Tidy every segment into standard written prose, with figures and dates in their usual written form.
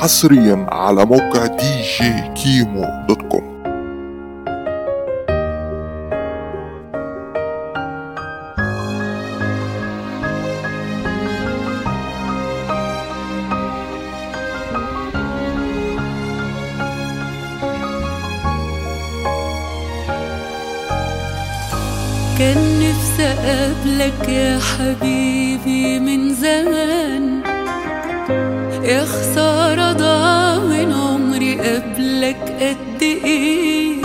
حصريا على موقع djkimo.com. كان نفسي أقابلك يا حبيبي من زمان، يا خسارة ضاع من عمري قبلك قد إيه.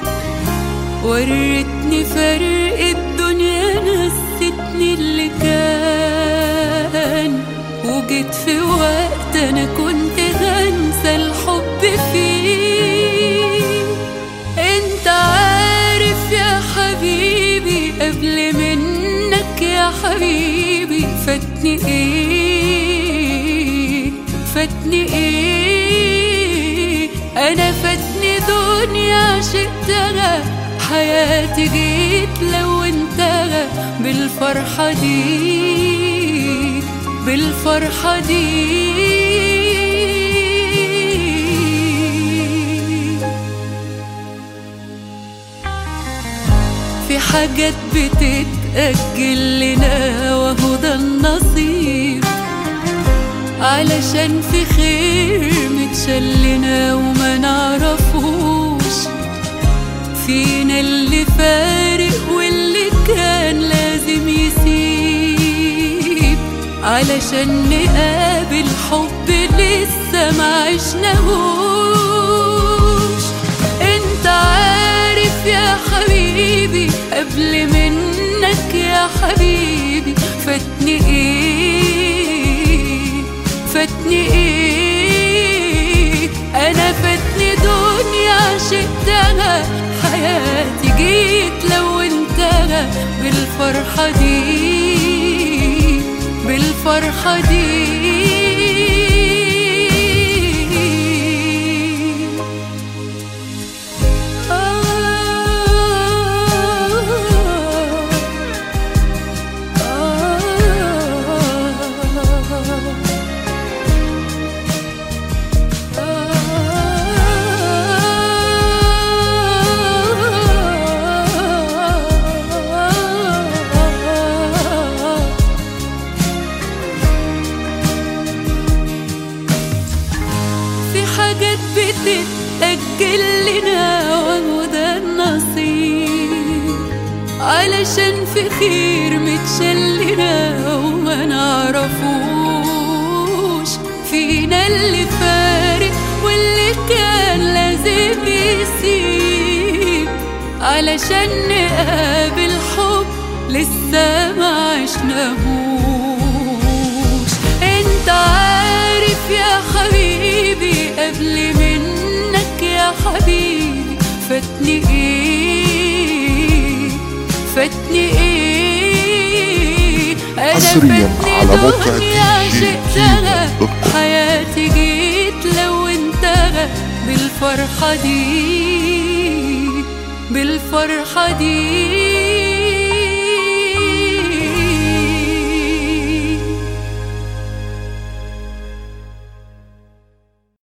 وريتني فرق الدنيا، نسيتني اللي كان، وجيت في وقت أنا كنت هنسى الحب فيه. انت عارف يا حبيبي قبل منك يا حبيبي فاتني ايه، فاتني ايه. انا فاتني دنيا عشقتها، حياتي جيت لو انتهى بالفرحة دي، بالفرحة دي. في حاجات بتتأجل لنا وهو ده النصيب، علشان في خير متشلنا وما نعرفوش. فينا اللي فارق واللي كان لازم يسيب، علشان نقابل حب لسه ما عشناهوش. انت عارف يا حبيبي قبل منك يا حبيبي فاتني ايه، فاتني ايه. انا فاتني دنيا عشقتها، حياتي جيت لو انتهى بالفرحة دي، بالفرحة دي. حاجات بتتأجل لنا وهو ده النصيب، علشان في خير متشلنا وما نعرفوش. فينا اللي فارق واللي كان لازم يسيب، علشان نقابل حب لسه ما عشناهوش. انت عارف يا حبيبي قبل منك يا حبيبي فاتني ايه، فاتني ايه. انا فاتني دنيا عشقتها، حياتي جيت لو انتهى بالفرحة دي، بالفرحة دي.